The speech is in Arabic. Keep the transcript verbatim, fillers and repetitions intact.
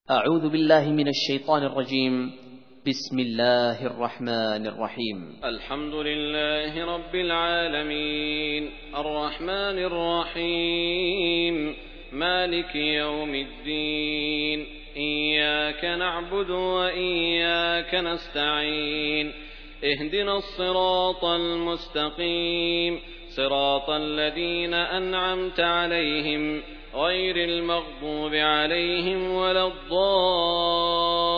أعوذ بالله من الشيطان الرجيم. بسم الله الرحمن الرحيم. الحمد لله رب العالمين الرحمن الرحيم مالك يوم الدين إياك نعبد وإياك نستعين اهدنا الصراط المستقيم صراط الذين أنعمت عليهم غير المغضوب عليهم ولا الضالين